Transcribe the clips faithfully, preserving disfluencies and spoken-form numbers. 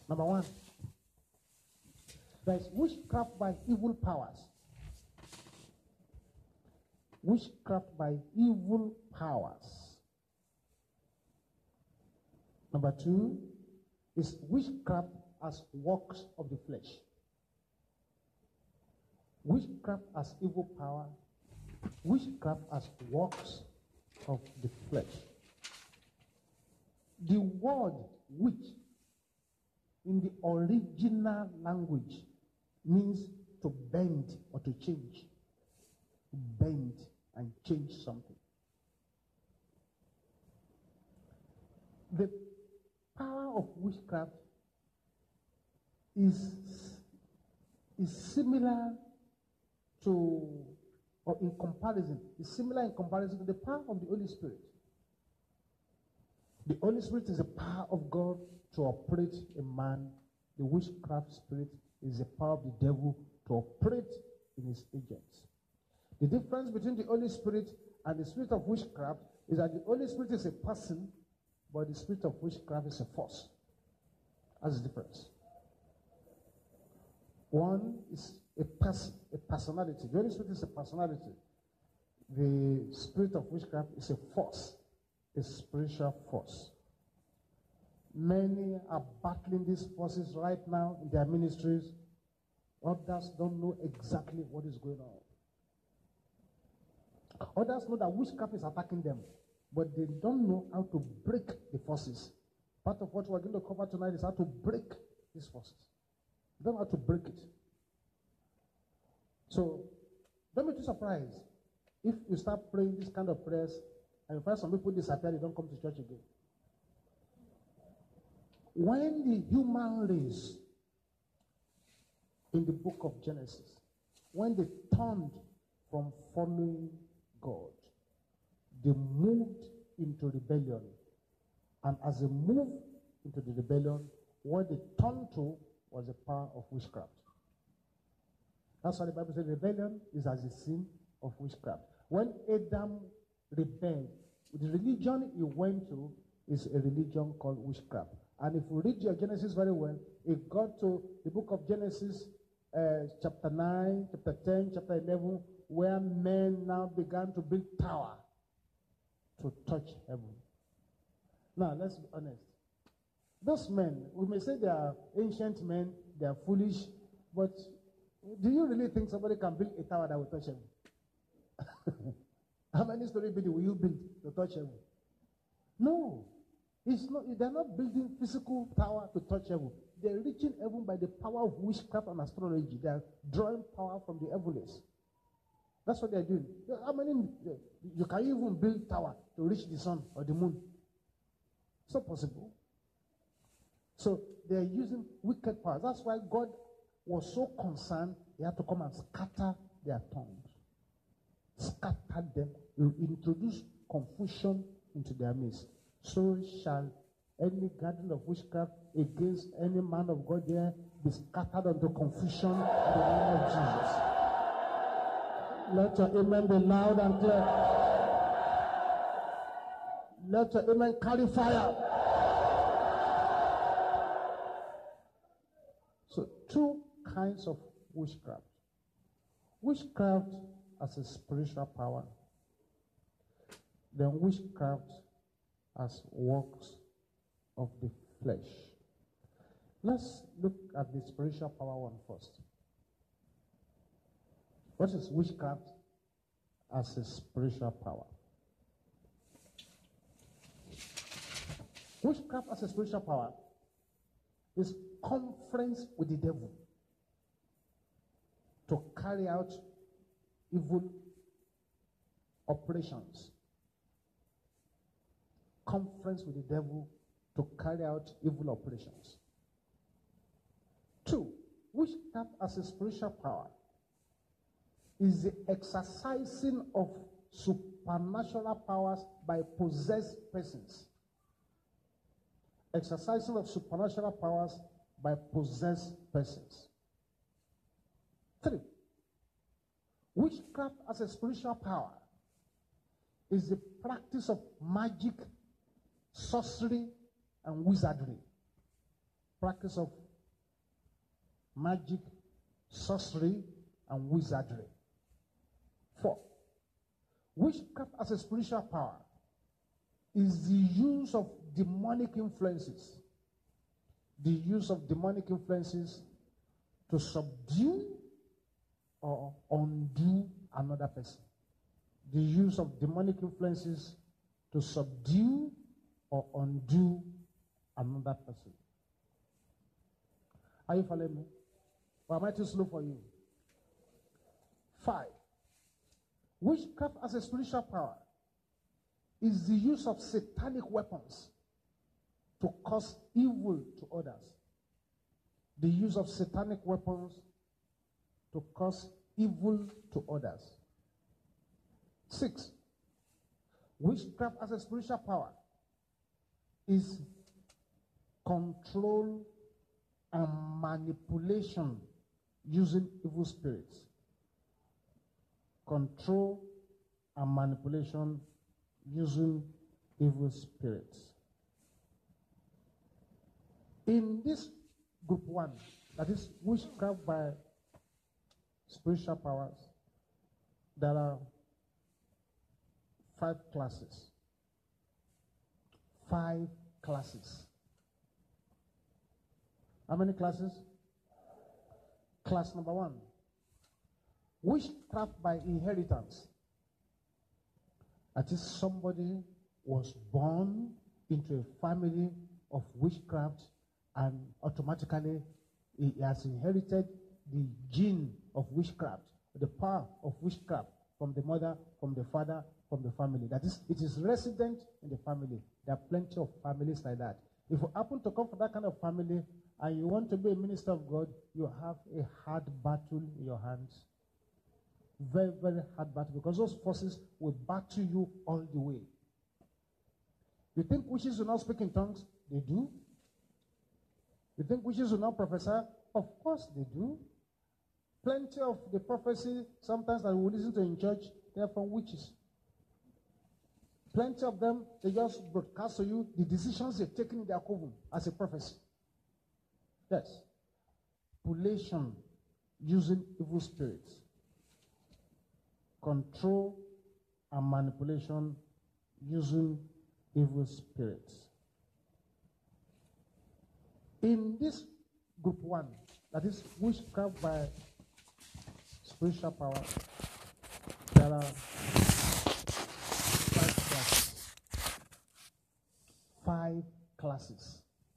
Number one, there is witchcraft by evil powers. Witchcraft by evil powers. Number two is witchcraft as works of the flesh. Witchcraft as evil power. Witchcraft as works of the flesh. The word witch in the original language means to bend or to change. Bend and change something. The power of witchcraft is, is similar to, or in comparison, is similar in comparison to the power of the Holy Spirit. The Holy Spirit is the power of God to operate a man. The witchcraft spirit is the power of the devil to operate in his agents. The difference between the Holy Spirit and the spirit of witchcraft is that the Holy Spirit is a person, but the spirit of witchcraft is a force. That's the difference. One is a person, a personality. The Holy Spirit is a personality. The spirit of witchcraft is a force, a spiritual force. Many are battling these forces right now in their ministries. Others don't know exactly what is going on. Others know that witchcraft is attacking them, but they don't know how to break the forces. Part of what we're going to cover tonight is how to break these forces. They don't know how to break it. So, don't be too surprised if you start praying this kind of prayers and you find some people disappear, they don't come to church again. When the human race in the book of Genesis, when they turned from following God, they moved into rebellion. And as they moved into the rebellion, what they turned to was the power of witchcraft. That's why the Bible says rebellion is as a sin of witchcraft. When Adam rebelled, the religion he went to is a religion called witchcraft. And if you read your Genesis very well, it got to the book of Genesis, uh, chapter nine, chapter ten, chapter eleven, where men now began to build tower to touch heaven. Now, let's be honest. Those men, we may say they are ancient men, they are foolish, but do you really think somebody can build a tower that will touch heaven? How many story building will you build to touch heaven? No. It's not, they're not building physical tower to touch heaven. They're reaching heaven by the power of witchcraft and astrology. They're drawing power from the heavens. That's what they're doing. How many, you can even build tower to reach the sun or the moon. It's not possible. So they're using wicked powers. That's why God was so concerned, he had to come and scatter their tongues. Scatter them. He introduce confusion into their midst. So shall any gathering of witchcraft against any man of God there be scattered unto confusion in the name of Jesus. Let your amen be loud and clear. Let your amen carry fire. So two kinds of witchcraft. Witchcraft as a spiritual power. Then witchcraft as works of the flesh. Let's look at the spiritual power one first. What is witchcraft as a spiritual power? Witchcraft as a spiritual power is conference with the devil to carry out evil operations. Conference with the devil to carry out evil operations. Two, witchcraft as a spiritual power is the exercising of supernatural powers by possessed persons. Exercising of supernatural powers by possessed persons. Three, witchcraft as a spiritual power is the practice of magic, sorcery, and wizardry. Practice of magic, sorcery, and wizardry. Four, witchcraft as a spiritual power is the use of demonic influences. The use of demonic influences to subdue or undo another person. The use of demonic influences to subdue or undo another person. Are you following me? Or am I too slow for you? Five, witchcraft as a spiritual power is the use of satanic weapons to cause evil to others. The use of satanic weapons to cause evil to others. Six, witchcraft as a spiritual power is control and manipulation using evil spirits. Control and manipulation using evil spirits. In this group one, that is witchcraft by spiritual powers, there are five classes. Five classes. How many classes? Class number one, witchcraft by inheritance. That is, somebody was born into a family of witchcraft and automatically he has inherited the gene of witchcraft, the power of witchcraft from the mother, from the father, from the family. That is, it is resident in the family. There are plenty of families like that. If you happen to come from that kind of family and you want to be a minister of God, you have a hard battle in your hands. Very, very hard battle, because those forces will battle you all the way. You think witches will not speak in tongues? They do. You think witches will not prophesy? Of course they do. Plenty of the prophecy sometimes that we listen to in church, they are from witches. Plenty of them, they just broadcast to you the decisions they've taken in their coven as a prophecy. Yes. Manipulation using evil spirits. Control and manipulation using evil spirits. In this group one, that is witchcraft by spiritual power, there are five classes. Five classes.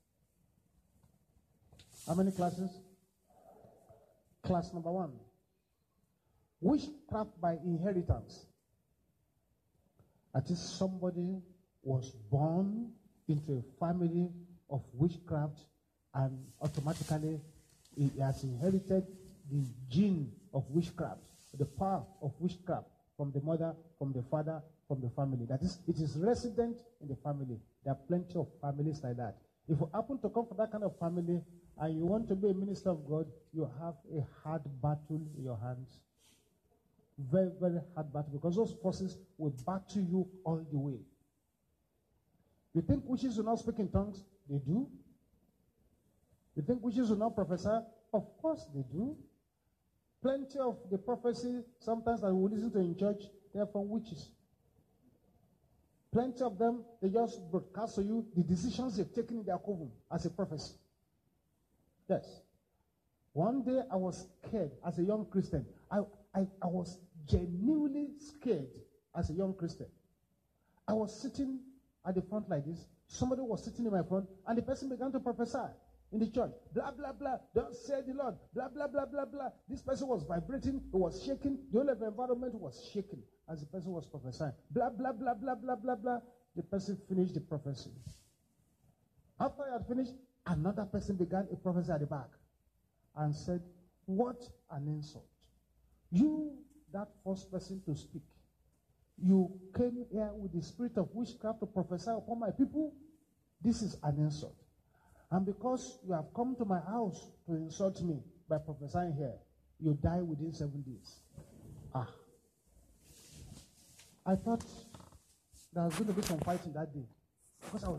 How many classes? Class number one, witchcraft by inheritance. That is, somebody was born into a family of witchcraft and automatically he has inherited the gene of witchcraft, the power of witchcraft from the mother, from the father, from the family. That is, it is resident in the family. There are plenty of families like that. If you happen to come from that kind of family and you want to be a minister of God, you have a hard battle in your hands. Very, very hard battle, because those forces will battle you all the way. You think witches will not speak in tongues? They do. You think witches will not prophesy? Of course they do. Plenty of the prophecy sometimes that we listen to in church, they are from witches. Plenty of them, they just broadcast to you the decisions they've taken in their coven as a prophecy. Yes. One day I was scared as a young Christian. I, I, I was genuinely scared as a young Christian. I was sitting at the front like this. Somebody was sitting in my front, and the person began to prophesy in the church. Blah, blah, blah. Thus said the Lord. Blah, blah, blah, blah, blah. This person was vibrating. It was shaking. The whole of the environment was shaking as the person was prophesying. Blah, blah, blah, blah, blah, blah, blah. The person finished the prophecy. After I had finished, another person began a prophecy at the back and said, what an insult. You, that first person to speak, you came here with the spirit of witchcraft to prophesy upon my people. This is an insult. And because you have come to my house to insult me by prophesying here, you die within seven days. Ah. I thought there was going to be some fighting that day, because I was